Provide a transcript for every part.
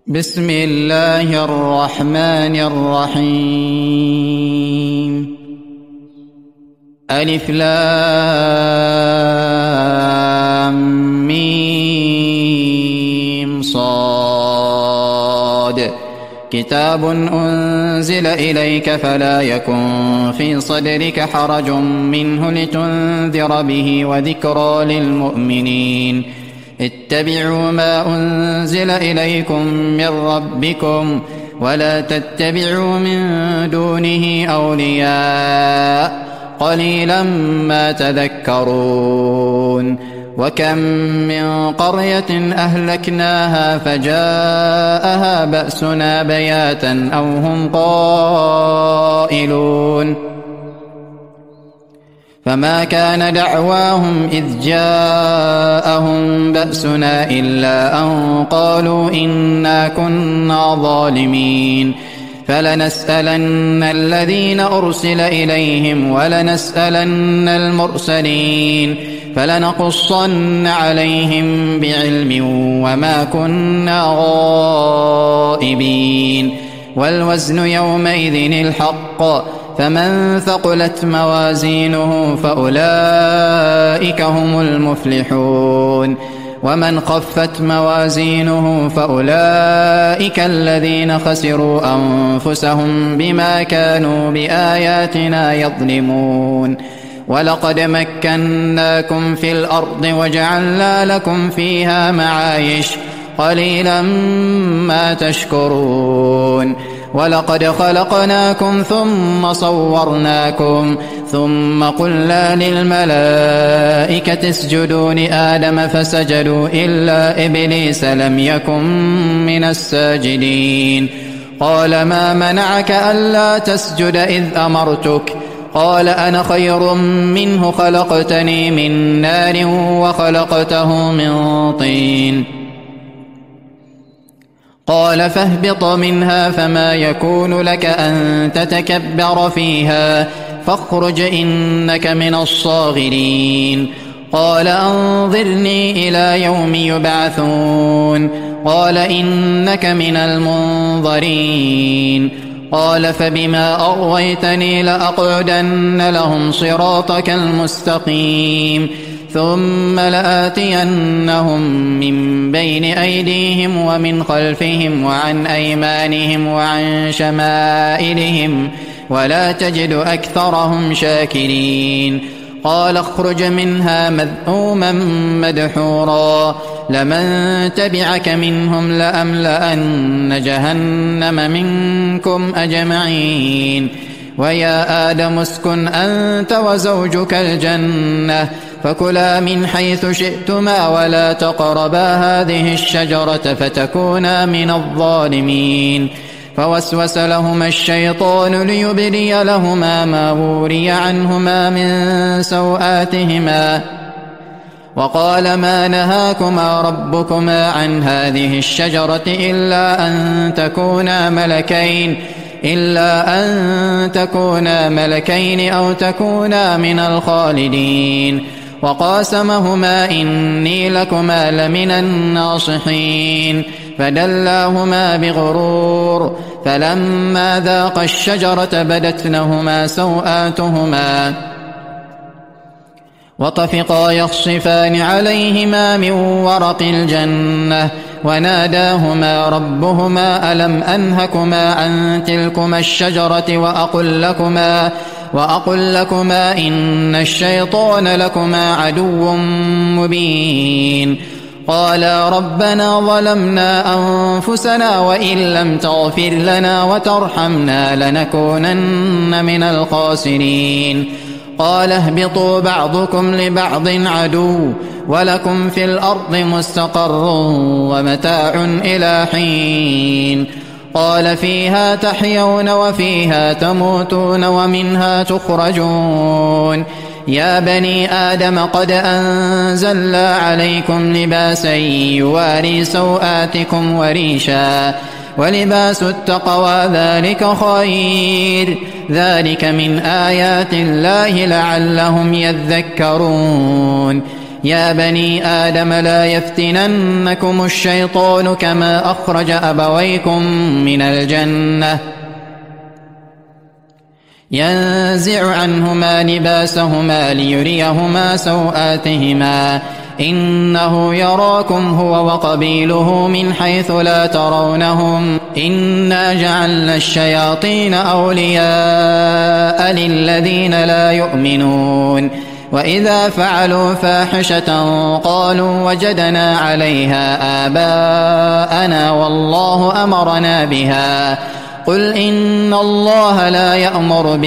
بسم الله الرحمن الرحيم. ألف لام ميم صاد. كتاب أنزل إليك فلا يكن في صدرك حرج منه لتنذر به وذكرى للمؤمنين. اتبعوا ما أنزل إليكم من ربكم ولا تتبعوا من دونه أولياء قليلا ما تذكرون. وكم من قرية أهلكناها فجاءها بأسنا بياتا أو هم قائلون. فما كان دعواهم إذ جاءهم بأسنا إلا أن قالوا إنا كنا ظالمين. فلنسألن الذين أرسل إليهم ولنسألن المرسلين فلنقصن عليهم بعلم وما كنا غائبين. والوزن يومئذ الحق فمن ثقلت موازينه فأولئك هم المفلحون ومن خفت موازينه فأولئك الذين خسروا أنفسهم بما كانوا بآياتنا يظلمون. ولقد مكناكم في الأرض وجعلنا لكم فيها معايش قليلا ما تشكرون. ولقد خلقناكم ثم صورناكم ثم قلنا للملائكة اسجدوا لآدم فسجدوا إلا إبليس لم يكن من الساجدين. قال ما منعك ألا تسجد إذ أمرتك؟ قال أنا خير منه خلقتني من نار وخلقته من طين. قال فاهبط منها فما يكون لك أن تتكبر فيها فاخرج إنك من الصاغرين. قال أنظرني إلى يوم يبعثون. قال إنك من المنظرين. قال فبما أغويتني لأقعدن لهم صراطك المستقيم ثم لآتينهم من بين أيديهم ومن خلفهم وعن أيمانهم وعن شمائلهم ولا تجد أكثرهم شاكرين. قال اخرج منها مذءوما مدحورا لمن تبعك منهم لأملأن جهنم منكم أجمعين. ويا آدم اسكن أنت وزوجك الجنة فكلا من حيث شئتما ولا تقربا هذه الشجرة فتكونا من الظالمين. فوسوس لهما الشيطان ليبدي لهما ما وري عنهما من سوآتهما وقال ما نهاكما ربكما عن هذه الشجرة إلا أن تكونا ملكين أو تكونا من الخالدين. وقاسمهما إني لكما لمن الناصحين فدلاهما بغرور فلما ذاقا الشجرة بدت لهما سوآتهما وطفقا يخصفان عليهما من ورق الجنة وناداهما ربهما ألم أنهكما عن تلكما الشجرة وأقل لكما إن الشيطان لكما عدو مبين. قالا ربنا ظلمنا أنفسنا وإن لم تغفر لنا وترحمنا لنكونن من الخاسرين. قال اهبطوا بعضكم لبعض عدو ولكم في الأرض مستقر ومتاع إلى حين. قال فيها تحيون وفيها تموتون ومنها تخرجون. يا بني آدم قد أنزلنا عليكم لباسا يواري سوآتكم وريشا ولباس التقوى ذلك خير ذلك من آيات الله لعلهم يذكرون. يا بني آدم لا يفتننكم الشيطان كما أخرج أبويكم من الجنة ينزع عنهما لباسهما ليريهما سوآتهما إنه يراكم هو وقبيله من حيث لا ترونهم إنا جعلنا الشياطين أولياء للذين لا يؤمنون وإذا فعلوا فاحشة قالوا وجدنا عليها آباءنا والله أمرنا بها قل إن الله لا يأمر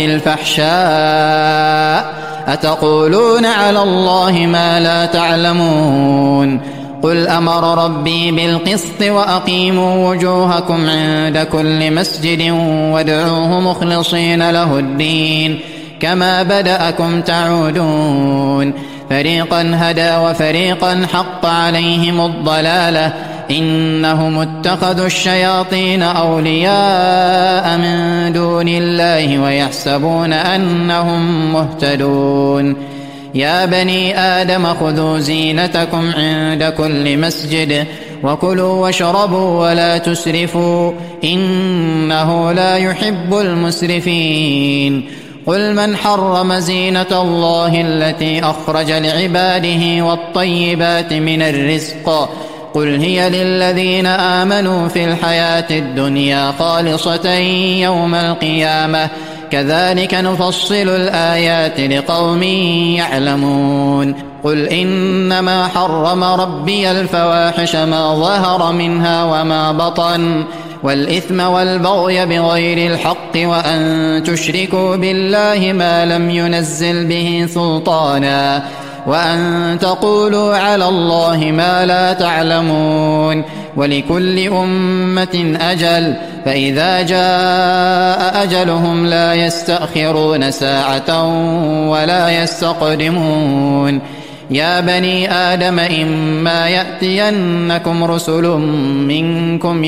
بالفحشاء أتقولون على الله ما لا تعلمون قل أمر ربي بالقسط وأقيموا وجوهكم عند كل مسجد وادعوه مخلصين له الدين كما بدأكم تعودون فريقا هدى وفريقا حق عليهم الضلالة إنهم اتخذوا الشياطين أولياء من دون الله ويحسبون أنهم مهتدون يا بني آدم خذوا زينتكم عند كل مسجد وكلوا واشربوا ولا تسرفوا إنه لا يحب المسرفين قل من حرم زينة الله التي أخرج لعباده والطيبات من الرزق قل هي للذين آمنوا في الحياة الدنيا خالصة يوم القيامة كذلك نفصل الآيات لقوم يعلمون قل إنما حرم ربي الفواحش ما ظهر منها وما بطن والإثم والبغي بغير الحق وأن تشركوا بالله ما لم ينزل به سلطانا وأن تقولوا على الله ما لا تعلمون ولكل أمة أجل فإذا جاء أجلهم لا يستأخرون ساعة ولا يستقدمون يا بني آدم إما يأتينكم رسل منكم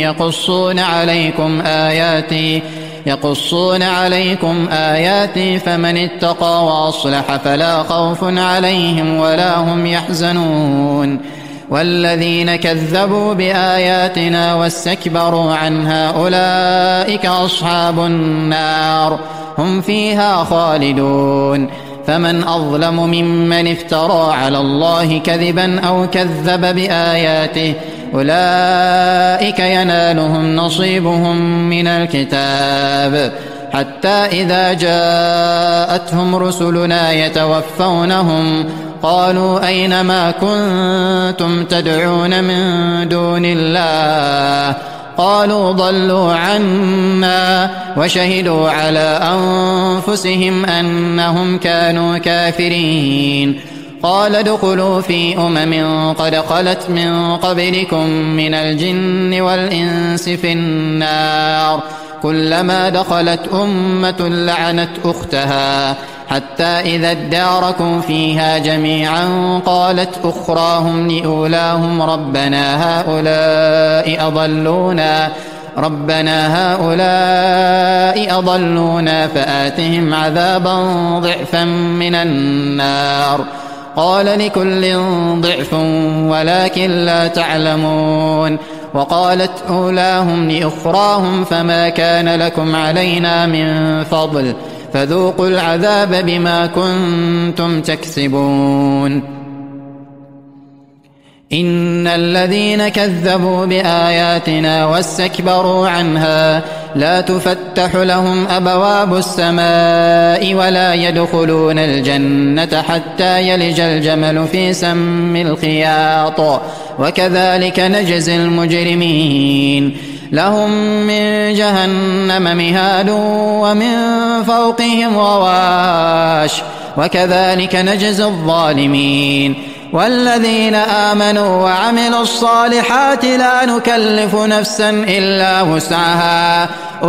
يقصون عليكم آياتي فمن اتقى وأصلح فلا خوف عليهم ولا هم يحزنون والذين كذبوا بآياتنا واستكبروا عنها أولئك أصحاب النار هم فيها خالدون فمن أظلم ممن افترى على الله كذبا أو كذب بآياته أولئك ينالهم نصيبهم من الكتاب حتى إذا جاءتهم رسلنا يتوفونهم قالوا أين ما كنتم تدعون من دون الله قالوا ضلوا عنا وشهدوا على أنفسهم أنهم كانوا كافرين قال ادخلوا في قد خلت من قبلكم من الجن والإنس في النار كلما دخلت أمة لعنت أختها حتى إذا اداركوا فيها جميعا قالت أخراهم لأولاهم ربنا هؤلاء أضلونا فآتهم عذابا ضعفا من النار قال لكل ضعف ولكن لا تعلمون وقالت أولاهم لأخراهم فما كان لكم علينا من فضل فذوقوا العذاب بما كنتم تكسبون إن الذين كذبوا بآياتنا واستكبروا عنها لا تفتح لهم أبواب السماء ولا يدخلون الجنة حتى يلج الجمل في سم الخياط وكذلك نجزي المجرمين لهم من جهنم مهاد ومن فوقهم غواش وكذلك نجزي الظالمين والذين آمنوا وعملوا الصالحات لا نكلف نفسا إلا وسعها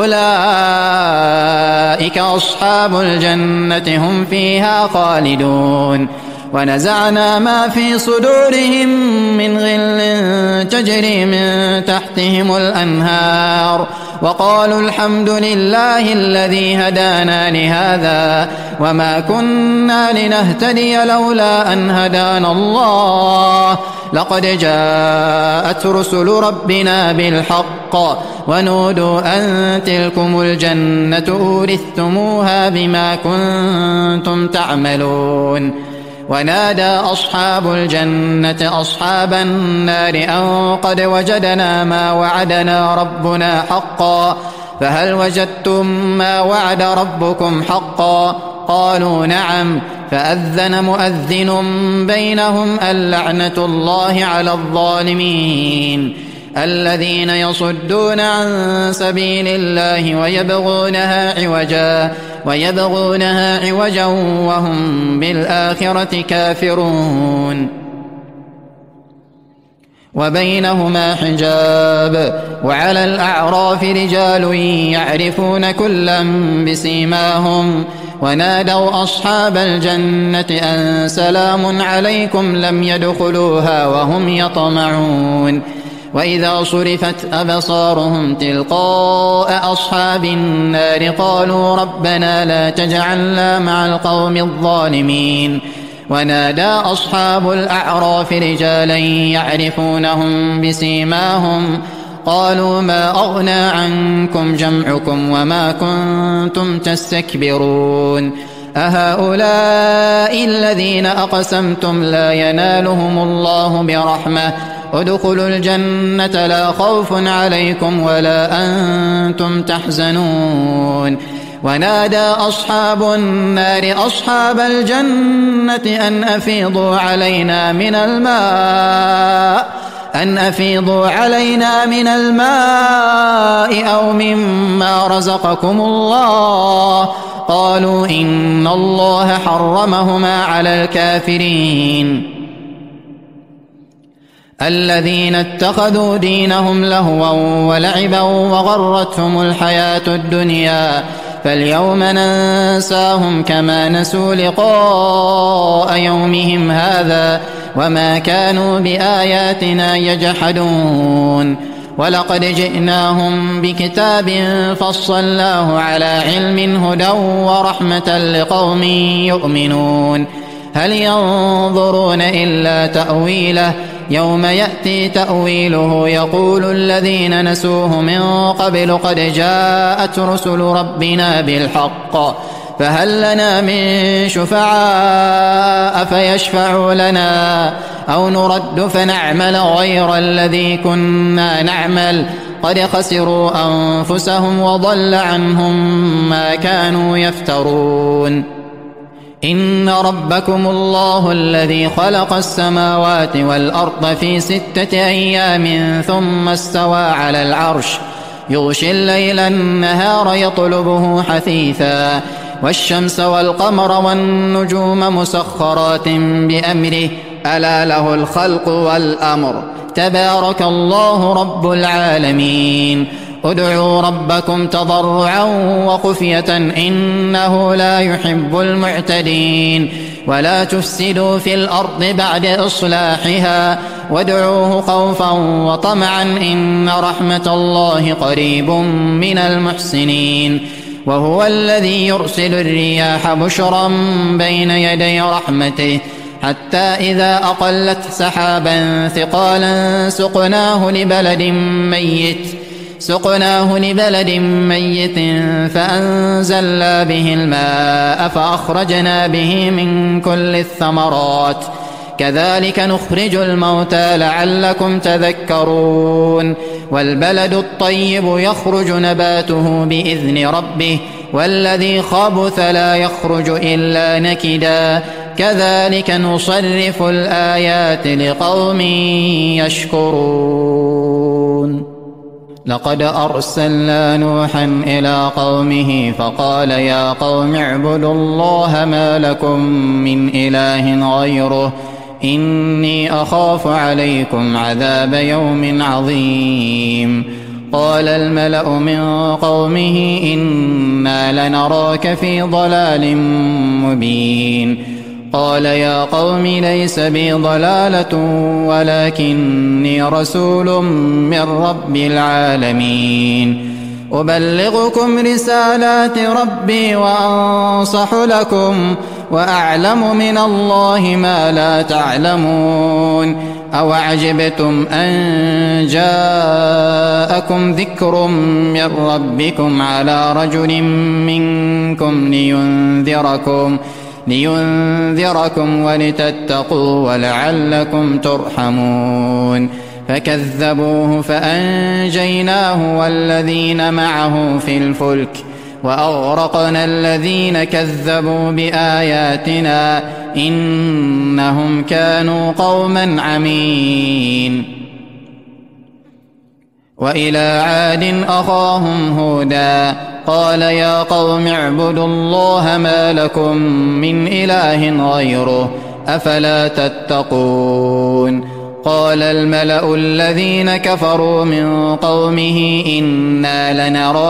أولئك أصحاب الجنة هم فيها خالدون ونزعنا ما في صدورهم من غل تجري من تحتهم الأنهار وقالوا الحمد لله الذي هدانا لهذا وما كنا لنهتدي لولا أن هدانا الله لقد جاءت رسل ربنا بالحق ونودوا أن تلكم الجنة أورثتموها بما كنتم تعملون ونادى أصحاب الجنة أصحاب النار أن قد وجدنا ما وعدنا ربنا حقا فهل وجدتم ما وعد ربكم حقا قالوا نعم فأذن مؤذن بينهم اللعنة الله على الظالمين الذين يصدون عن سبيل الله ويبغونها عوجا وهم بالآخرة كافرون وبينهما حجاب وعلى الأعراف رجال يعرفون كلا بسيماهم ونادوا أصحاب الجنة أن سلام عليكم لم يدخلوها وهم يطمعون وإذا صرفت أبصارهم تلقاء أصحاب النار قالوا ربنا لا تجعلنا مع القوم الظالمين ونادى أصحاب الأعراف رجالا يعرفونهم بسيماهم قالوا ما أغنى عنكم جمعكم وما كنتم تستكبرون أهؤلاء الذين أقسمتم لا ينالهم الله برحمة ادخلوا الجنة لا خوف عليكم ولا أنتم تحزنون ونادى أصحاب النار أصحاب الجنة أن أفيضوا علينا من الماء أو مما رزقكم الله قالوا إن الله حرمهما على الكافرين الذين اتخذوا دينهم لهوا ولعبا وغرتهم الحياة الدنيا فاليوم ننساهم كما نسوا لقاء يومهم هذا وما كانوا بآياتنا يجحدون ولقد جئناهم بكتاب فصلناه على علم هدى ورحمة لقوم يؤمنون هل ينظرون إلا تأويله يوم يأتي تأويله يقول الذين نسوه من قبل قد جاءت رسل ربنا بالحق فهل لنا من شفعاء فيشفعوا لنا أو نرد فنعمل غير الذي كنا نعمل قد خسروا أنفسهم وضل عنهم ما كانوا يفترون إن ربكم الله الذي خلق السماوات والأرض في 6 أيام ثم استوى على العرش يغشي الليل النهار يطلبه حثيثا والشمس والقمر والنجوم مسخرات بأمره ألا له الخلق والأمر تبارك الله رب العالمين ادعوا ربكم تضرعا وخفية إنه لا يحب المعتدين ولا تفسدوا في الأرض بعد إصلاحها وادعوه خوفا وطمعا إن رحمة الله قريب من المحسنين وهو الذي يرسل الرياح بشرا بين يدي رحمته حتى إذا أقلت سحابا ثقالا سقناه لبلد ميت فأنزلنا به الماء فأخرجنا به من كل الثمرات كذلك نخرج الموتى لعلكم تذكرون والبلد الطيب يخرج نباته بإذن ربه والذي خبث لا يخرج إلا نكدا كذلك نصرف الآيات لقوم يشكرون لقد أرسلنا نوحا إلى قومه فقال يا قوم اعبدوا الله ما لكم من إله غيره إني أخاف عليكم عذاب يوم عظيم قال الملأ من قومه إنا لنراك في ضلال مبين قال يا قوم ليس بي ضلالة ولكني رسول من رب العالمين أبلغكم رسالات ربي وأنصح لكم وأعلم من الله ما لا تعلمون أوعجبتم أن جاءكم ذكر من ربكم على رجل منكم لينذركم ولتتقوا ولعلكم ترحمون فكذبوه فأنجيناه والذين معه في الفلك وأغرقنا الذين كذبوا بآياتنا إنهم كانوا قوما عمين وإلى عاد أخاهم هودا قال يا قوم اعبدوا الله ما لكم من إله غيره أفلا تتقون قال الملأ الذين كفروا من قومه إنا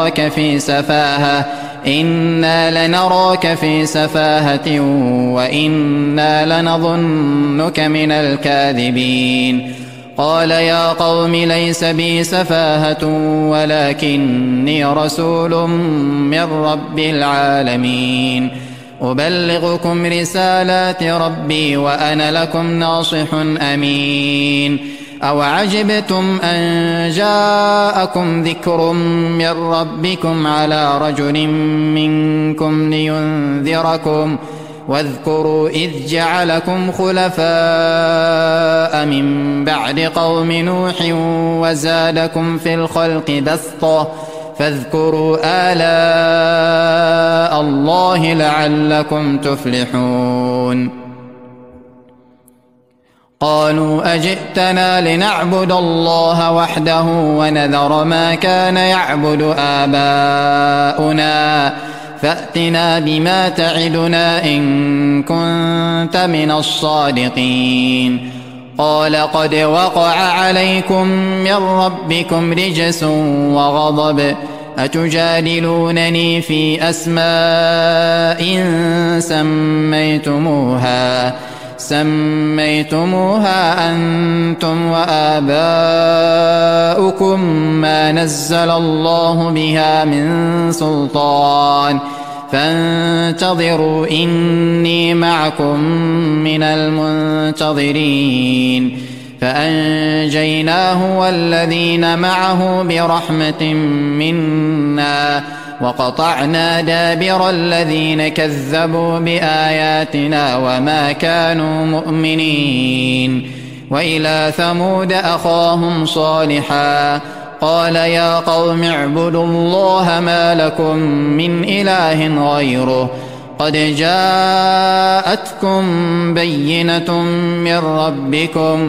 لنراك في سفاهة وإنا لنظنك من الكاذبين قال يا قوم ليس بي سفاهة ولكني رسول من رب العالمين أبلغكم رسالات ربي وأنا لكم ناصح أمين أوعجبتم أن جاءكم ذكر من ربكم على رجل منكم لينذركم واذكروا إذ جعلكم خلفاء من بعد قوم نوح وزادكم في الخلق بسطة فاذكروا آلاء الله لعلكم تفلحون قالوا أجئتنا لنعبد الله وحده ونذر ما كان يعبد آباؤنا فأتنا بما تعدنا إن كنت من الصادقين قال قد وقع عليكم من ربكم رجس وغضب أتجادلونني في أسماء سميتموها أنتم وآباؤكم ما نزل الله بها من سلطان فانتظروا إني معكم من المنتظرين فأنجيناه والذين معه برحمة منا وقطعنا دابر الذين كذبوا بآياتنا وما كانوا مؤمنين وإلى ثمود أخاهم صالحا قال يا قوم اعبدوا الله ما لكم من إله غيره قد جاءتكم بينة من ربكم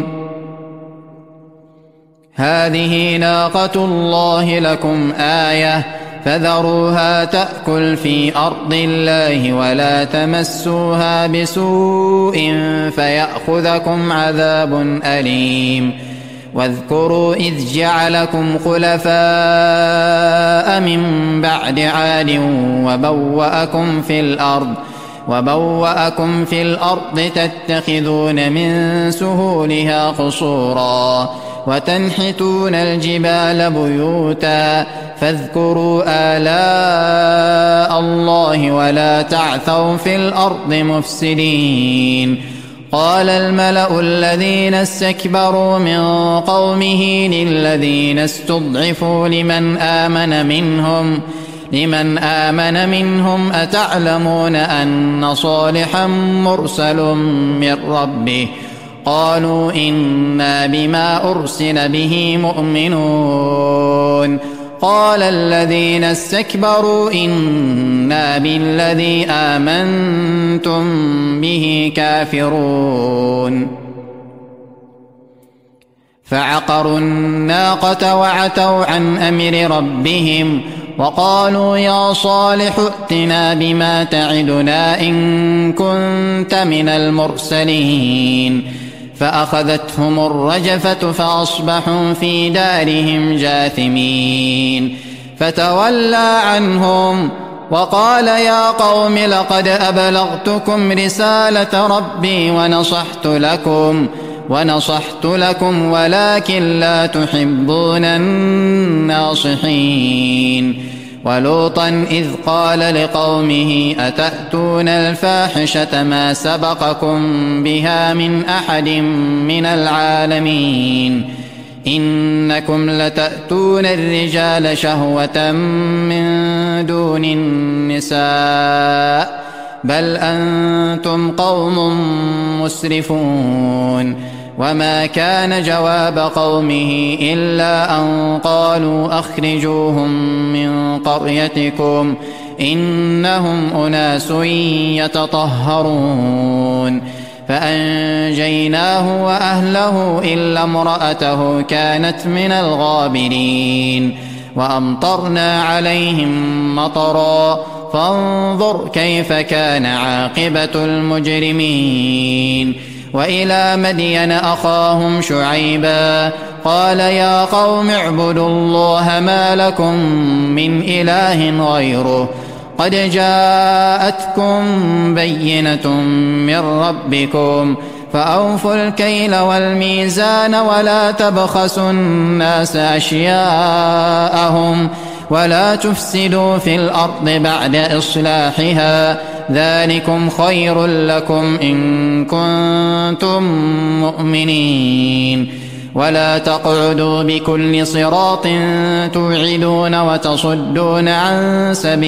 هذه ناقة الله لكم آية فذروها تأكل في أرض الله ولا تمسوها بسوء فيأخذكم عذاب أليم واذكروا إذ جعلكم خلفاء من بعد عاد وبوأكم في الأرض تتخذون من سهولها قصورا وتنحتون الجبال بيوتا فاذكروا آلاء الله ولا تعثوا في الأرض مفسدين قال الملأ الذين استكبروا من قومه للذين استضعفوا لمن آمن منهم أتعلمون أن صالحا مرسل من ربه قالوا إنا بما أرسل به مؤمنون قال الذين استكبروا إنا بالذي آمنتم به كافرون فعقروا الناقة وعتوا عن أمر ربهم وقالوا يا صالح ائتنا بما تعدنا إن كنت من المرسلين فأخذتهم الرجفة فأصبحوا في دارهم جاثمين فتولى عنهم وقال يا قوم لقد أبلغتكم رسالة ربي ونصحت لكم ونصحت لكم ولكن لا تحبون الناصحين. ولوطا إذ قال لقومه أتأتون الفاحشة ما سبقكم بها من أحد من العالمين إنكم لتأتون الرجال شهوة من دون النساء بل أنتم قوم مسرفون. وما كان جواب قومه إلا أن قالوا أخرجوهم من قريتكم إنهم أناس يتطهرون. فأنجيناه وأهله إلا امرأته كانت من الغابرين. وأمطرنا عليهم مطرا فانظر كيف كان عاقبة المجرمين. وإلى مدين أخاهم شعيبا قال يا قوم اعبدوا الله ما لكم من إله غيره قد جاءتكم بينة من ربكم فأوفوا الكيل والميزان ولا تبخسوا الناس أشياءهم ولا تفسدوا في الأرض بعد إصلاحها ذلكم خير لكم إن كنتم مؤمنين. ولا تقعدوا بكل صراط توعدون وتصدون عن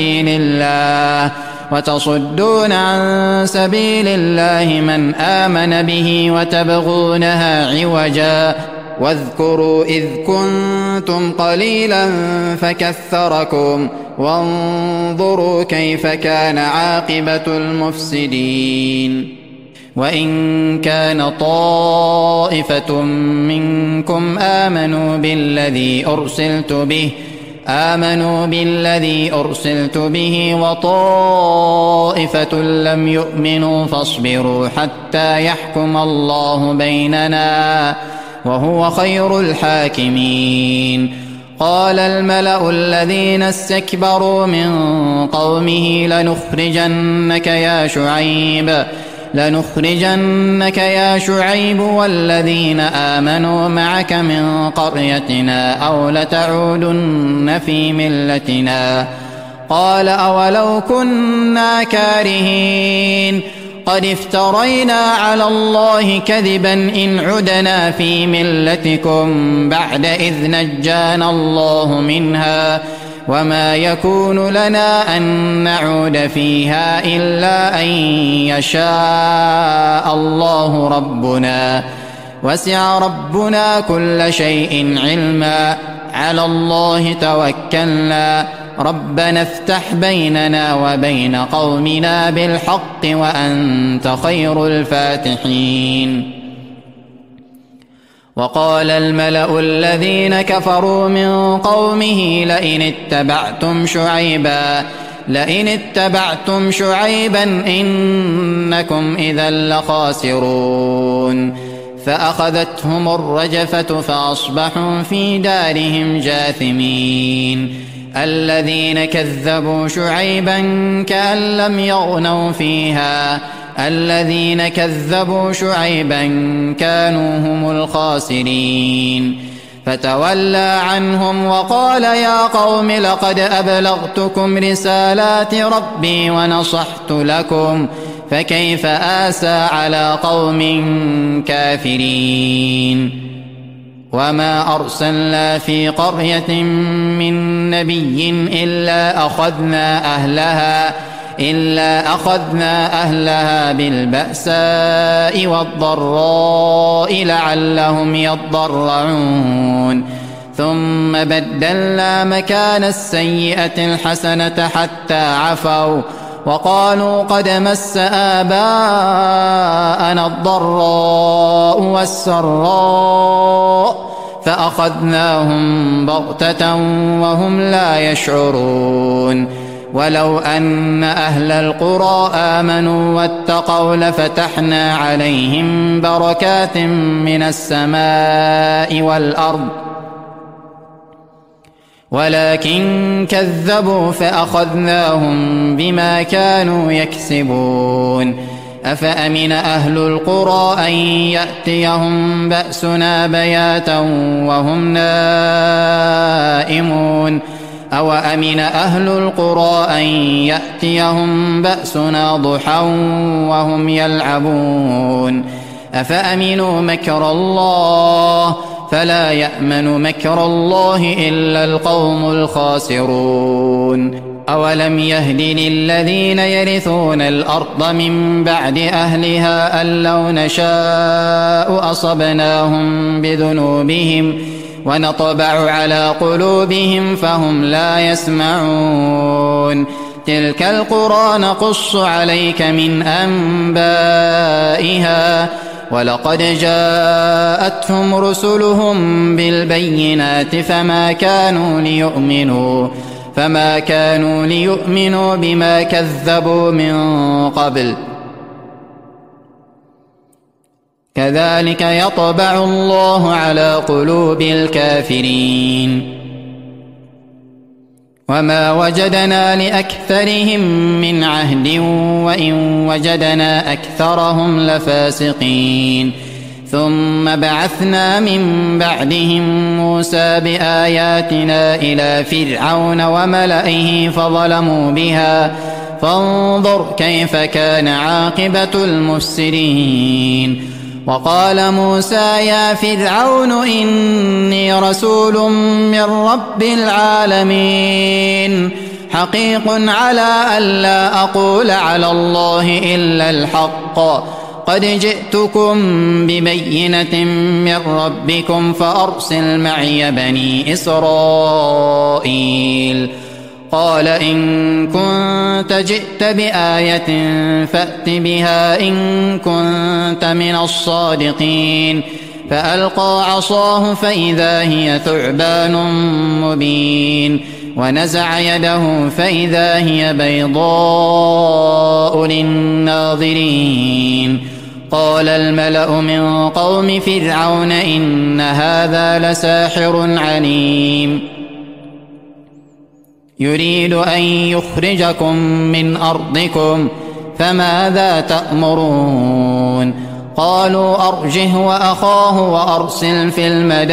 سبيل الله من آمن به وتبغونها عوجا واذكروا إذ كنتم قليلا فكثركم وانظروا كيف كان عاقبة المفسدين. وإن كان طائفة منكم آمنوا بالذي أرسلت به وطائفة لم يؤمنوا فاصبروا حتى يحكم الله بيننا وهو خير الحاكمين. قال الملأ الذين استكبروا من قومه لنخرجنك يا شعيب والذين آمنوا معك من قريتنا أو لتعودن في ملتنا. قال أولو كنا كارهين قد افترينا على الله كذبا إن عدنا في ملتكم بعد إذ نجانا الله منها وما يكون لنا أن نعود فيها إلا أن يشاء الله ربنا وسع ربنا كل شيء علما على الله توكلنا ربنا افتح بيننا وبين قومنا بالحق وأنت خير الفاتحين. وقال الملأ الذين كفروا من قومه لئن اتبعتم شعيبا إنكم إذا لخاسرون. فأخذتهم الرجفة فأصبحوا في دارهم جاثمين. الذين كذبوا شعيبا كأن لم يغنوا فيها الذين كذبوا شعيبا كانوا هم الخاسرين. فتولى عنهم وقال يا قوم لقد أبلغتكم رسالات ربي ونصحت لكم فكيف آسى على قوم كافرين. وما أرسلنا في قرية من نبي إلا أخذنا أهلها بالبأساء والضراء لعلهم يضرعون. ثم بدلنا مكان السيئة الحسنة حتى عفوا وقالوا قد مس آباءنا الضراء والسراء فأخذناهم بغتة وهم لا يشعرون. ولو أن أهل القرى آمنوا واتقوا لفتحنا عليهم بركات من السماء والأرض ولكن كذبوا فأخذناهم بما كانوا يكسبون. أفأمن أهل القرى أن يأتيهم بأسنا بياتا وهم نائمون أو أمن أهل القرى أن يأتيهم بأسنا ضحى وهم يلعبون أفأمنوا مكر الله فلا يأمن مكر الله إلا القوم الخاسرون أولم يهد للذين يرثون الأرض من بعد أهلها أن لو نشاء أصبناهم بذنوبهم ونطبع على قلوبهم فهم لا يسمعون تلك القرى نقص عليك من أنبائها ولقد جاءتهم رسلهم بالبينات فما كانوا ليؤمنوا بما كذبوا من قبل كذلك يطبع الله على قلوب الكافرين وما وجدنا لأكثرهم من عهد وإن وجدنا أكثرهم لفاسقين ثم بعثنا من بعدهم موسى بآياتنا إلى فرعون وملئه فظلموا بها فانظر كيف كان عاقبة المفسدين وقال موسى يا فرعون إني رسول من رب العالمين حقيق على ألا أقول على الله إلا الحق قد جئتكم ببينة من ربكم فأرسل معي بني إسرائيل قال إن كنت جئت بآية فأت بها إن كنت من الصادقين فألقى عصاه فإذا هي ثعبان مبين ونزع يده فإذا هي بيضاء للناظرين قال الملأ من قوم فرعون إن هذا لساحر عليم يريد أن يخرجكم من أرضكم فماذا تأمرون قالوا أرجه وأخاه وأرسل في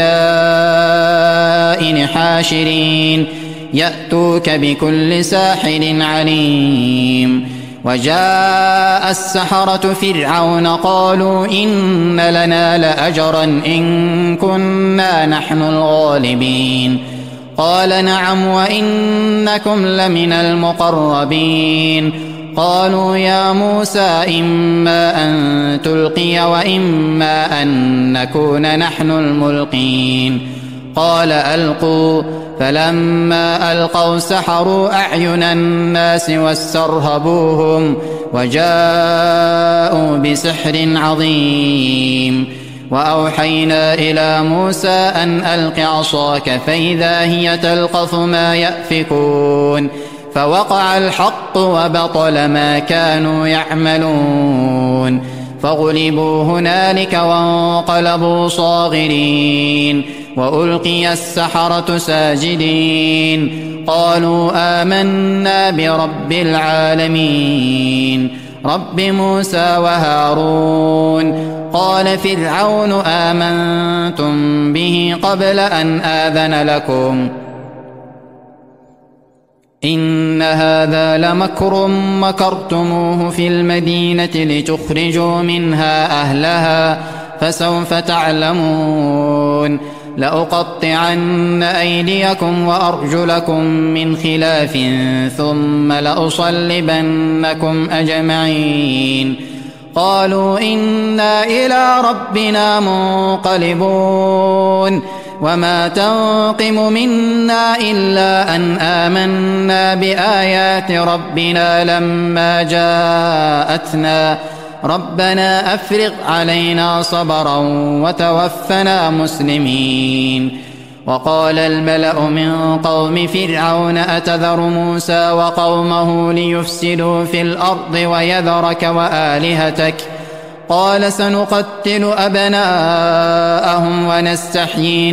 المدائن حاشرين يأتوك بكل ساحر عليم وجاء السحرة فرعون قالوا إن لنا لأجرا إن كنا نحن الغالبين قال نعم وإنكم لمن المقربين قالوا يا موسى إما أن تلقي وإما أن نكون نحن الملقين قال ألقوا فلما ألقوا سحروا أعين الناس واسترهبوهم وجاءوا بسحر عظيم وأوحينا إلى موسى أن ألق عصاك فإذا هي تلقف ما يأفكون فوقع الحق وبطل ما كانوا يعملون فغلبوا هنالك وانقلبوا صاغرين وألقي السحرة ساجدين قالوا آمنا برب العالمين رب موسى وهارون قال فرعون آمنتم به قبل أن آذن لكم إن هذا لمكر مكرتموه في المدينة لتخرجوا منها أهلها فسوف تعلمون لأقطعن أيديكم وأرجلكم من خلاف ثم لأصلبنكم أجمعين قالوا إنا إلى ربنا منقلبون وما تنقم منا إلا أن آمنا بآيات ربنا لما جاءتنا ربنا أفرغ علينا صبرا وتوفنا مسلمين وقال الملأ من قوم فرعون أتذر موسى وقومه ليفسدوا في الأرض ويذرك وآلهتك قال سنقتل أبناءهم ونستحيي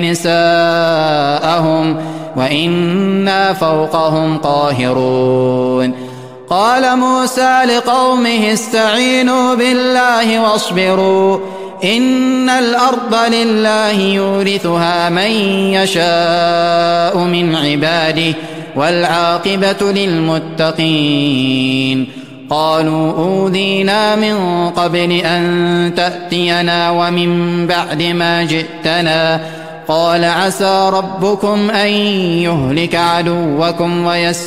نساءهم وإنا فوقهم قاهرون قال موسى لقومه استعينوا بالله واصبروا إن الأرض لله يورثها من يشاء من عباده والعاقبة للمتقين. قالوا أوذينا من قبل أن تأتينا ومن بعد ما جئتنا قال عسى ربكم أن يهلك عدوكم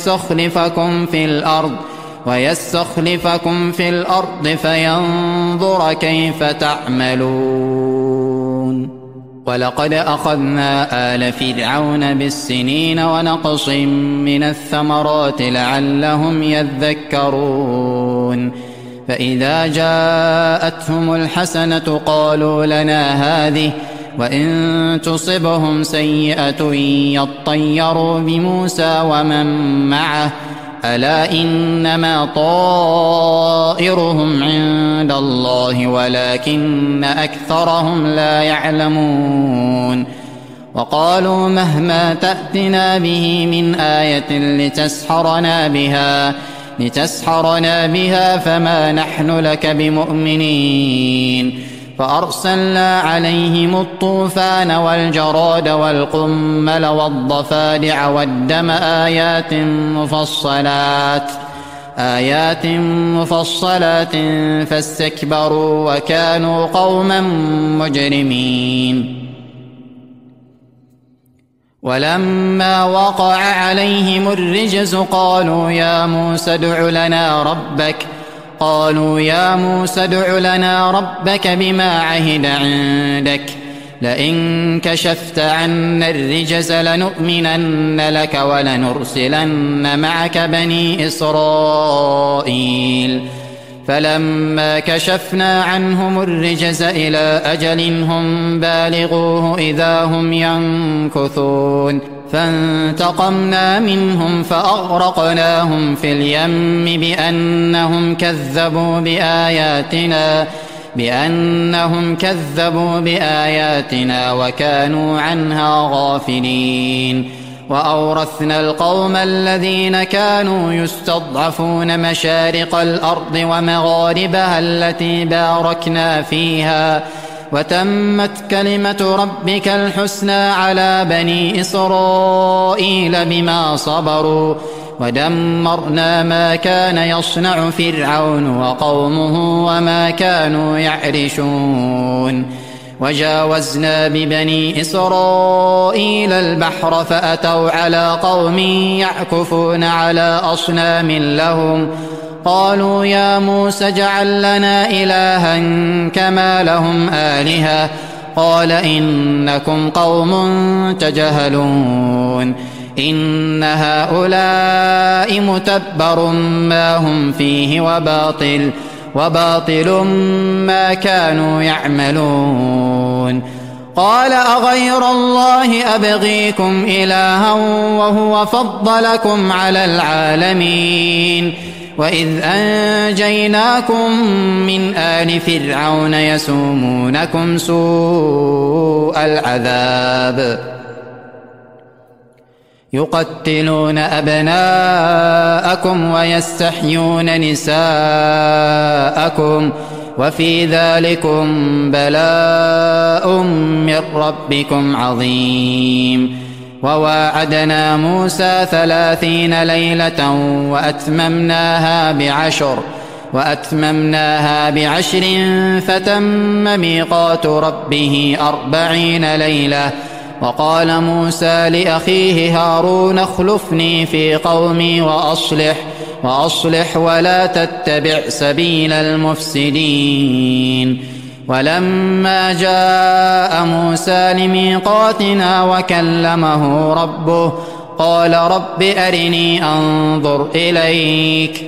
ويستخلفكم في الأرض فينظر كيف تعملون. ولقد أخذنا آل فرعون بالسنين ونقص من الثمرات لعلهم يذكرون. فإذا جاءتهم الحسنة قالوا لنا هذه وإن تصبهم سيئة يطيروا بموسى ومن معه ألا إنما طائرهم عند الله ولكن أكثرهم لا يعلمون. وقالوا مهما تأتنا به من آية لتسحرنا بها فما نحن لك بمؤمنين. فأرسلنا عليهم الطوفان والجراد والقمل والضفادع والدم آيات مفصلات فاستكبروا وكانوا قوما مجرمين. ولما وقع عليهم الرجز قالوا يا موسى ادع لنا ربك بما عهد عندك لئن كشفت عنا الرجز لنؤمنن لك ولنرسلن معك بني إسرائيل. فلما كشفنا عنهم الرجز إلى أجل هم بالغوه إذا هم ينكثون فانتقمنا منهم فأغرقناهم في اليم بأنهم كذبوا بآياتنا وكانوا عنها غافلين. وأورثنا القوم الذين كانوا يستضعفون مشارق الأرض ومغاربها التي باركنا فيها وتمت كلمة ربك الحسنى على بني إسرائيل بما صبروا ودمرنا ما كان يصنع فرعون وقومه وما كانوا يعرشون. وجاوزنا ببني إسرائيل البحر فأتوا على قوم يعكفون على أصنام لهم قالوا يا موسى اجعل لنا إلها كما لهم آلهة قال إنكم قوم تجهلون. إن هؤلاء متبر ما هم فيه وباطل ما كانوا يعملون. قال أغير الله أبغيكم إلها وهو فضلكم على العالمين وإذ أنجيناكم من آل فرعون يسومونكم سوء العذاب يقتلون أبناءكم ويستحيون نساءكم وفي ذلكم بلاء من ربكم عظيم. وواعدنا موسى 30 ليلة وأتممناها بعشر فتم ميقات ربه 40 ليلة. وقال موسى لأخيه هارون اخلفني في قومي وأصلح ولا تتبع سبيل المفسدين. ولما جاء موسى لميقاتنا وكلمه ربه قال رب أرني أنظر إليك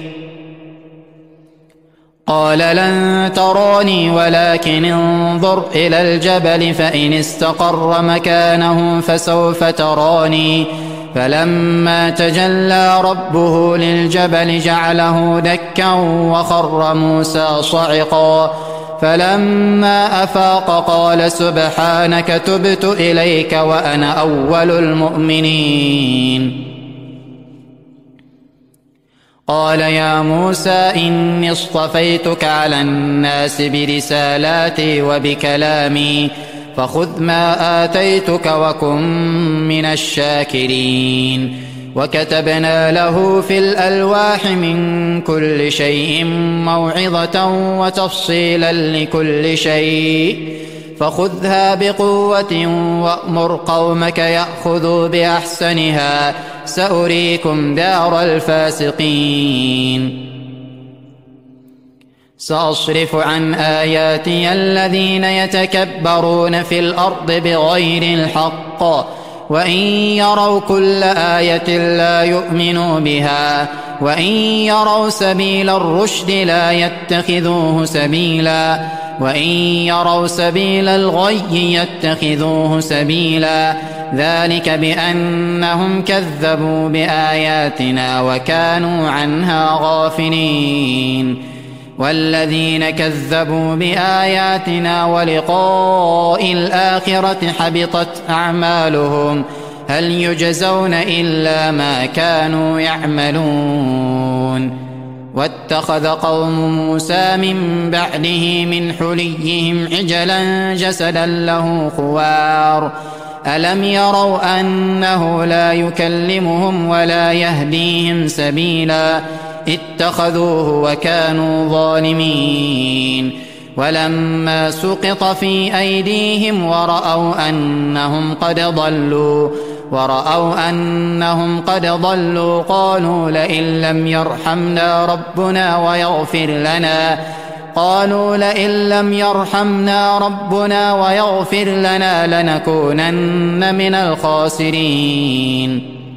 قال لن تراني ولكن انظر إلى الجبل فإن استقر مكانه فسوف تراني. فلما تجلى ربه للجبل جعله دكا وخر موسى صعقا. فلما أفاق قال سبحانك تبت إليك وأنا أول المؤمنين. قال يا موسى إني اصطفيتك على الناس برسالاتي وبكلامي فخذ ما آتيتك وكن من الشاكرين وكتبنا له في الألواح من كل شيء موعظة وتفصيلا لكل شيء فخذها بقوة وأمر قومك يأخذوا بأحسنها سأريكم دار الفاسقين سأصرف عن آياتي الذين يتكبرون في الأرض بغير الحق وإن يروا كل آية لا يؤمنوا بها وإن يروا سبيل الرشد لا يتخذوه سبيلا وإن يروا سبيل الغي يتخذوه سبيلا ذلك بأنهم كذبوا بآياتنا وكانوا عنها غافلين والذين كذبوا بآياتنا ولقاء الآخرة حبطت أعمالهم هل يجزون إلا ما كانوا يعملون واتخذ قوم موسى من بعده من حليهم عجلا جسدا له خوار ألم يروا أنه لا يكلمهم ولا يهديهم سبيلا اتخذوه وكانوا ظالمين ولما سقط في أيديهم ورأوا أنهم قد ضلوا قالوا لئن لم يرحمنا ربنا ويغفر لنا لنكونن من الخاسرين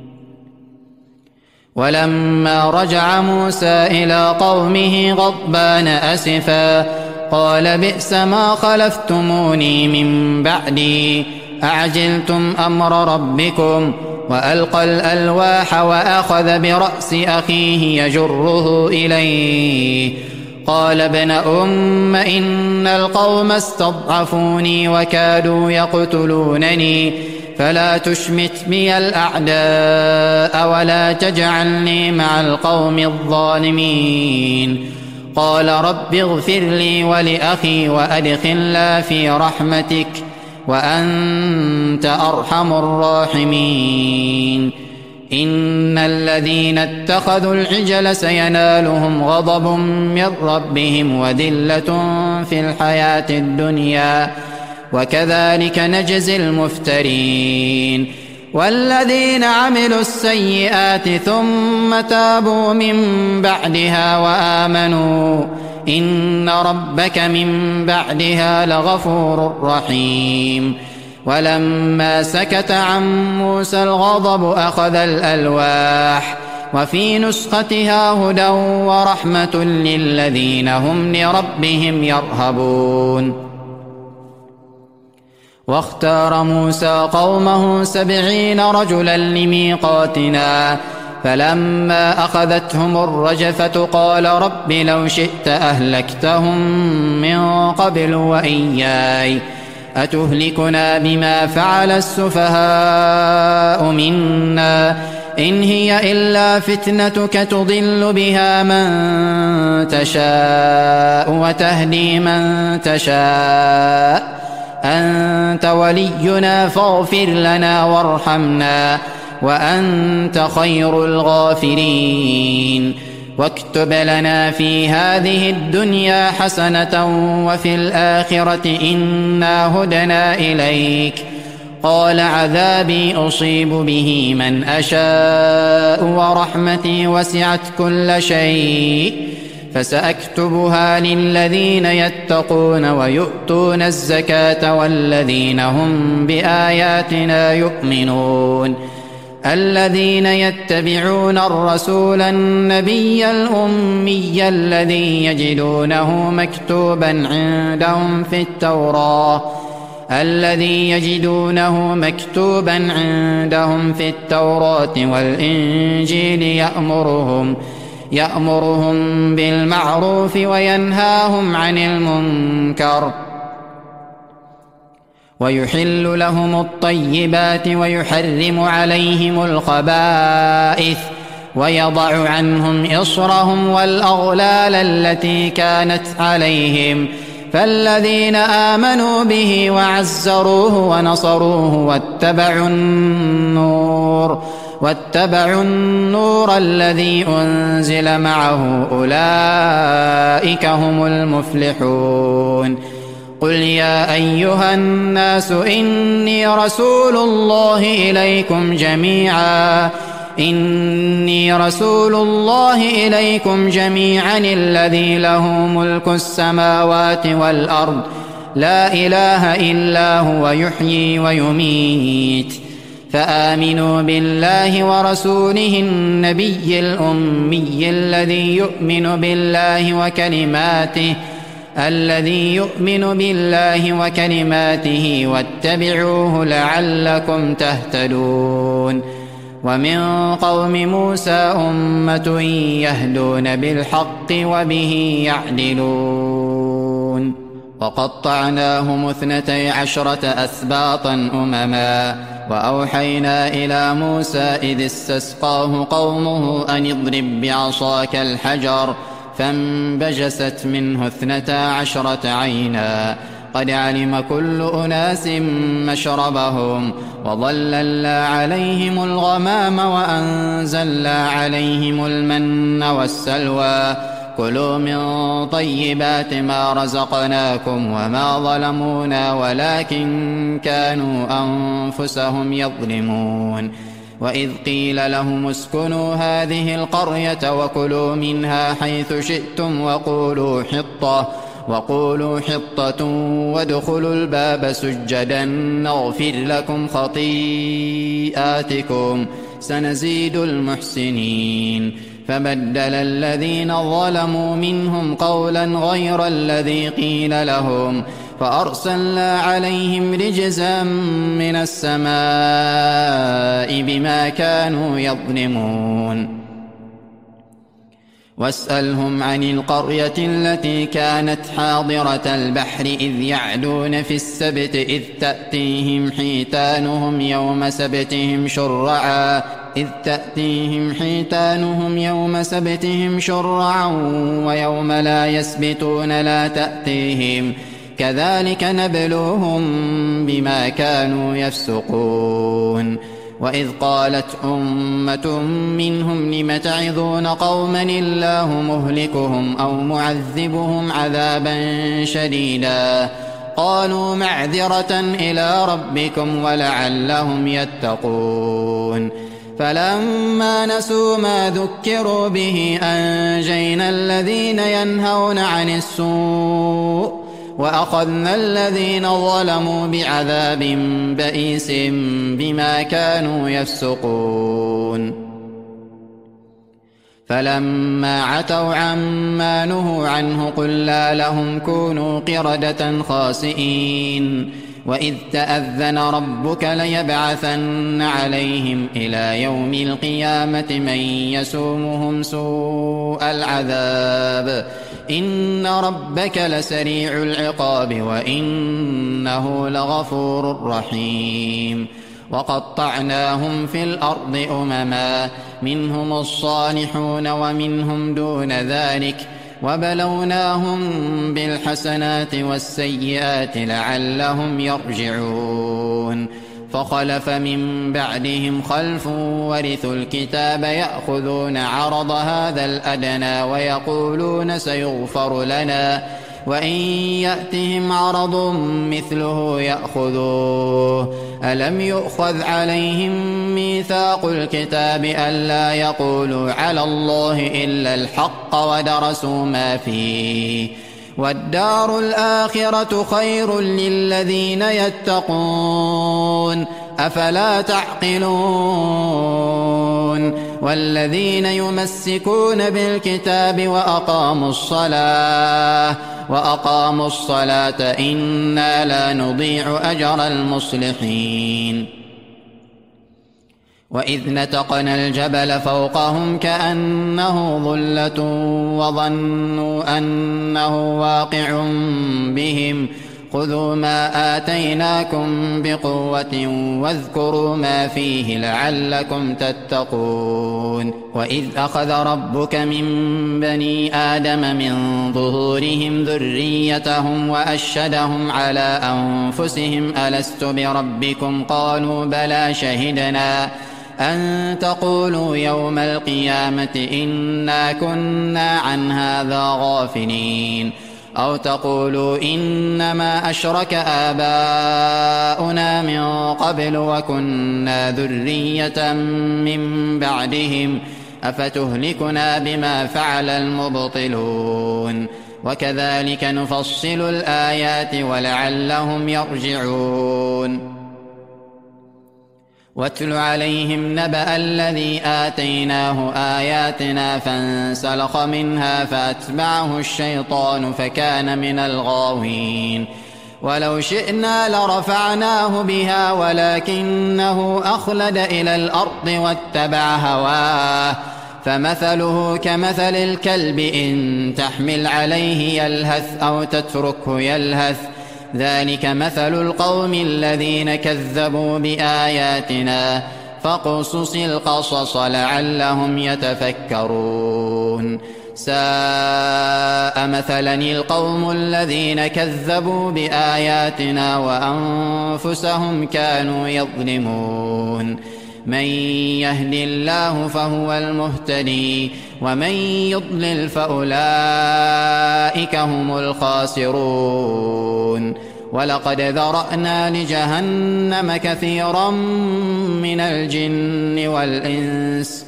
ولما رجع موسى إلى قومه غضبان أسفا قال بئس ما خلفتموني من بعدي أعجلتم أمر ربكم وألقى الألواح وأخذ برأس أخيه يجره إليه قال ابن أم إن القوم استضعفوني وكادوا يقتلونني فلا تشمت بي الأعداء ولا تجعلني مع القوم الظالمين قال رب اغفر لي ولأخي وأدخلنا في رحمتك وأنت أرحم الراحمين إن الذين اتخذوا العجل سينالهم غضب من ربهم وذلة في الحياة الدنيا وكذلك نجزي المفترين والذين عملوا السيئات ثم تابوا من بعدها وآمنوا إن ربك من بعدها لغفور رحيم ولما سكت عن موسى الغضب أخذ الألواح وفي نسختها هدى ورحمة للذين هم لربهم يرهبون واختار موسى قومه 70 رجلا لميقاتنا فلما أخذتهم الرجفة قال رب لو شئت أهلكتهم من قبل وإياي أتهلكنا بما فعل السفهاء منا إن هي إلا فتنتك تضل بها من تشاء وتهدي من تشاء أنت ولينا فاغفر لنا وارحمنا وأنت خير الغافرين واكتب لنا في هذه الدنيا حسنة وفي الآخرة إنا هدنا إليك قال عذابي أصيب به من أشاء ورحمتي وسعت كل شيء فسأكتبها للذين يتقون ويؤتون الزكاة والذين هم بآياتنا يؤمنون الذين يتبعون الرسول النبي الأمي الذي يجدونه مكتوبا عندهم في التوراة والإنجيل يأمرهم بالمعروف وينهاهم عن المنكر ويحل لهم الطيبات ويحرم عليهم الخبائث ويضع عنهم إصرهم والأغلال التي كانت عليهم فالذين آمنوا به وعزروه ونصروه واتبعوا النور الذي أنزل معه أولئك هم المفلحون. قل يا أيها الناس إني رسول الله إليكم جميعا الذي له ملك السماوات والأرض لا إله إلا هو يحيي ويميت فآمنوا بالله ورسوله النبي الأمي الذي يؤمن بالله وكلماته واتبعوه لعلكم تهتدون. ومن قوم موسى أمة يهدون بالحق وبه يعدلون. وقطعناهم 12 أسباطا أمما وأوحينا إلى موسى إذ استسقاه قومه أن اضرب بعصاك الحجر فانبجست منه 12 عينا قد علم كل أناس مشربهم وظللنا عليهم الغمام وأنزلنا عليهم المن والسلوى كلوا من طيبات ما رزقناكم وما ظلمونا ولكن كانوا أنفسهم يظلمون. وإذ قيل لهم اسكنوا هذه القرية وكلوا منها حيث شئتم وقولوا حطة وادخلوا الباب سجدا نغفر لكم خطيئاتكم سنزيد المحسنين. فبدل الذين ظلموا منهم قولا غير الذي قيل لهم فأرسلنا عليهم رجزا من السماء بما كانوا يظلمون. واسألهم عن القرية التي كانت حاضرة البحر إذ يعدون في السبت إذ تأتيهم حيتانهم يوم سبتهم شرعا ويوم لا يسبتون لا تأتيهم كذلك نبلوهم بما كانوا يفسقون. وإذ قالت أمة منهم لم تعظون قوما الله مهلكهم أو معذبهم عذابا شديدا قالوا معذرة إلى ربكم ولعلهم يتقون. فلما نسوا ما ذكروا به أنجينا الذين ينهون عن السوء وأخذنا الذين ظلموا بعذاب بئيس بما كانوا يفسقون. فلما عتوا عما نهوا عنه قلنا لهم كونوا قردة خاسئين. وإذ تأذن ربك ليبعثن عليهم إلى يوم القيامة من يسومهم سوء العذاب إن ربك لسريع العقاب وإنه لغفور رحيم. وقطعناهم في الأرض أمما منهم الصالحون ومنهم دون ذلك وبلوناهم بالحسنات والسيئات لعلهم يرجعون. فخلف من بعدهم خلف ورثوا الكتاب يأخذون عرض هذا الأدنى ويقولون سيغفر لنا وإن يأتهم عرض مثله يأخذوه. ألم يؤخذ عليهم ميثاق الكتاب ألا يقولوا على الله إلا الحق ودرسوا ما فيه والدار الآخرة خير للذين يتقون أفلا تعقلون. والذين يمسكون بالكتاب وأقاموا الصلاة إنا لا نضيع أجر المصلحين. وإذ نتقنا الجبل فوقهم كأنه ظلة وظنوا أنه واقع بهم خذوا ما آتيناكم بقوة واذكروا ما فيه لعلكم تتقون وإذ أخذ ربك من بني آدم من ظهورهم ذريتهم وأشهدهم على أنفسهم ألست بربكم قالوا بلى شهدنا أن تقولوا يوم القيامة إنا كنا عن هذا غافلين أو تقولوا إنما أشرك آباؤنا من قبل وكنا ذرية من بعدهم أفتهلكنا بما فعل المبطلون وكذلك نفصل الآيات ولعلهم يرجعون واتل عليهم نبأ الذي آتيناه آياتنا فانسلخ منها فأتبعه الشيطان فكان من الغاوين ولو شئنا لرفعناه بها ولكنه أخلد إلى الأرض واتبع هواه فمثله كمثل الكلب إن تحمل عليه يلهث أو تتركه يلهث ذلك مثل القوم الذين كذبوا بآياتنا فاقصص القصص لعلهم يتفكرون ساء مثلا القوم الذين كذبوا بآياتنا وأنفسهم كانوا يظلمون من يهد الله فهو المهتدي ومن يضلل فأولئك هم الخاسرون ولقد ذرأنا لجهنم كثيرا من الجن والإنس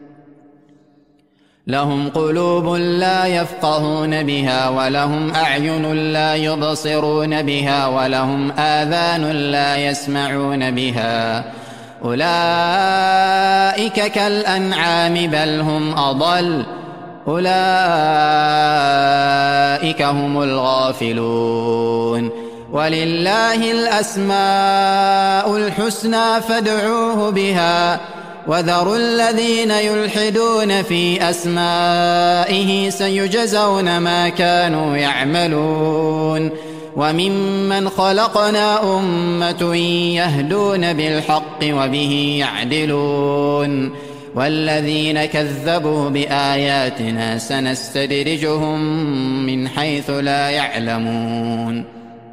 لهم قلوب لا يفقهون بها ولهم أعين لا يبصرون بها ولهم آذان لا يسمعون بها أولئك كالأنعام بل هم أضل أولئك هم الغافلون ولله الأسماء الحسنى فادعوه بها وذروا الذين يلحدون في أسمائه سيجزون ما كانوا يعملون وممن خلقنا أمة يهدون بالحق وبه يعدلون والذين كذبوا بآياتنا سنستدرجهم من حيث لا يعلمون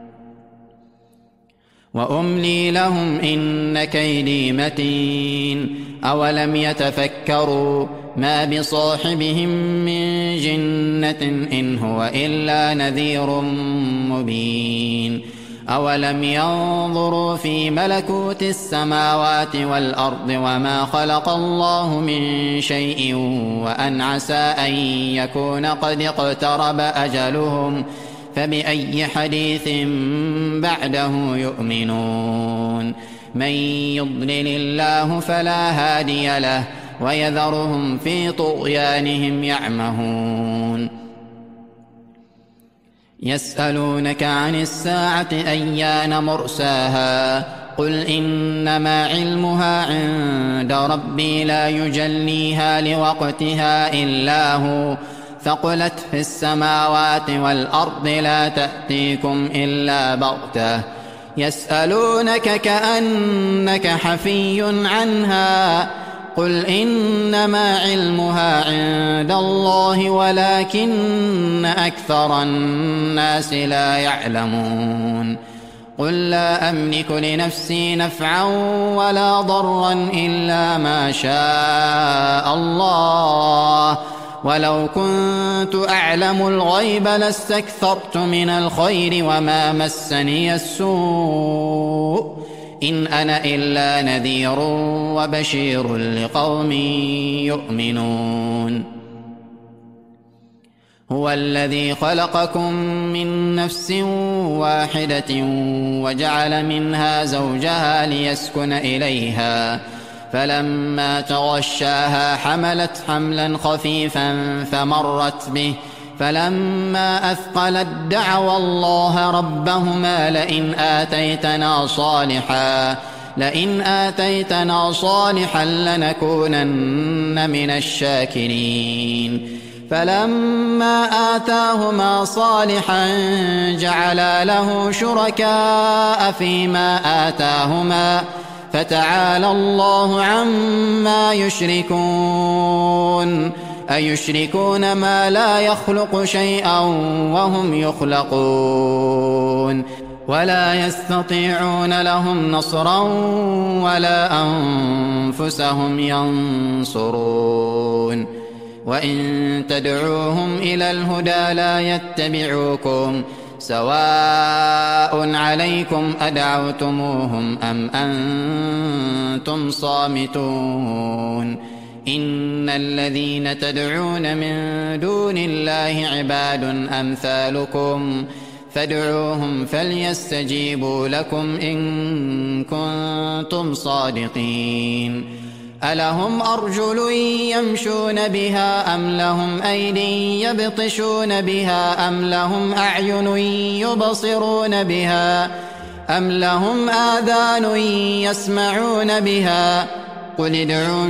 وأملي لهم إن كيدي متين أولم يتفكروا ما بصاحبهم من جنة إن هو إلا نذير مبين أولم ينظروا في ملكوت السماوات والأرض وما خلق الله من شيء وأن عسى أن يكون قد اقترب أجلهم فبأي حديث بعده يؤمنون من يضلل الله فلا هادي له ويذرهم في طغيانهم يعمهون يسألونك عن الساعة أيان مرساها قل إنما علمها عند ربي لا يجليها لوقتها إلا هو ثقلت في السماوات والأرض لا تأتيكم إلا بغتة يسألونك كأنك حفي عنها قل إنما علمها عند الله ولكن أكثر الناس لا يعلمون قل لا أملك لنفسي نفعا ولا ضرا إلا ما شاء الله ولو كنت أعلم الغيب لاستكثرت من الخير وما مسني السوء إن أنا إلا نذير وبشير لقوم يؤمنون هو الذي خلقكم من نفس واحدة وجعل منها زوجها ليسكن إليها فلما تغشاها حملت حملا خفيفا فمرت به فلما أثقلت دعوا الله ربهما لئن آتيتنا صالحا لنكونن من الشاكرين فلما آتاهما صالحا جعلا له شركاء فيما آتاهما فتعالى الله عما يشركون أيشركون ما لا يخلق شيئا وهم يخلقون ولا يستطيعون لهم نصرا ولا أنفسهم ينصرون وإن تدعوهم إلى الهدى لا يتبعوكم سواء عليكم أدعوتموهم أم أنتم صامتون إن الذين تدعون من دون الله عباد أمثالكم فادعوهم فليستجيبوا لكم إن كنتم صادقين ألهم أرجل يمشون بها أم لهم أيدي يبطشون بها أم لهم أعين يبصرون بها أم لهم آذان يسمعون بها قل ادعوا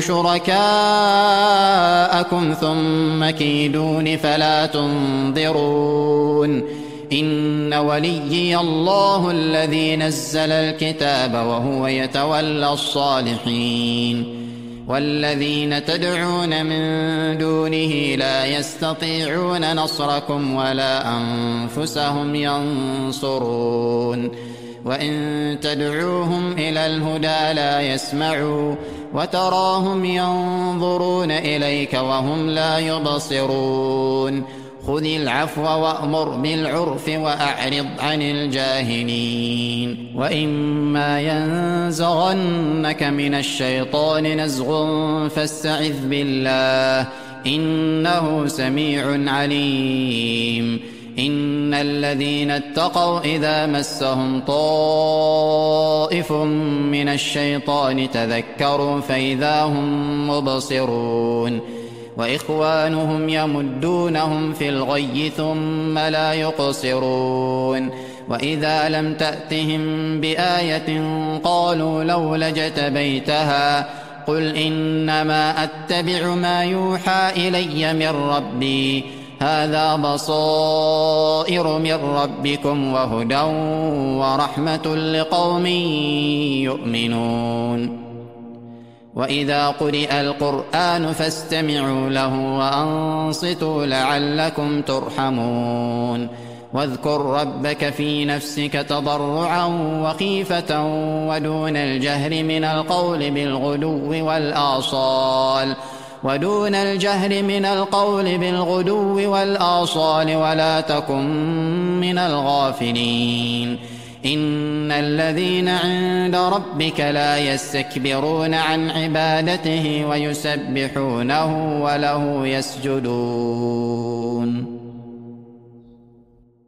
شركاءكم ثم كيدون فلا تنظرون إن وليي الله الذي نزل الكتاب وهو يتولى الصالحين والذين تدعون من دونه لا يستطيعون نصركم ولا أنفسهم ينصرون وإن تدعوهم إلى الهدى لا يسمعوا وتراهم ينظرون إليك وهم لا يبصرون خذ العفو وأمر بالعرف وأعرض عن الجاهلين وإما ينزغنك من الشيطان نزغ فاستعذ بالله إنه سميع عليم إن الذين اتقوا إذا مسهم طائف من الشيطان تذكروا فإذا هم مبصرون وإخوانهم يمدونهم في الغي ثم لا يقصرون وإذا لم تأتهم بآية قالوا لولا اجتبيتها قل إنما أتبع ما يوحى إلي من ربي هذا بصائر من ربكم وهدى ورحمة لقوم يؤمنون وإذا قرئ القرآن فاستمعوا له وأنصتوا لعلكم ترحمون واذكر ربك في نفسك تضرعا وخيفة ودون الجهر من القول بالغدو والآصال ولا تكن من الغافلين إن الذين عند ربك لا يستكبرون عن عبادته ويسبحونه وله يسجدون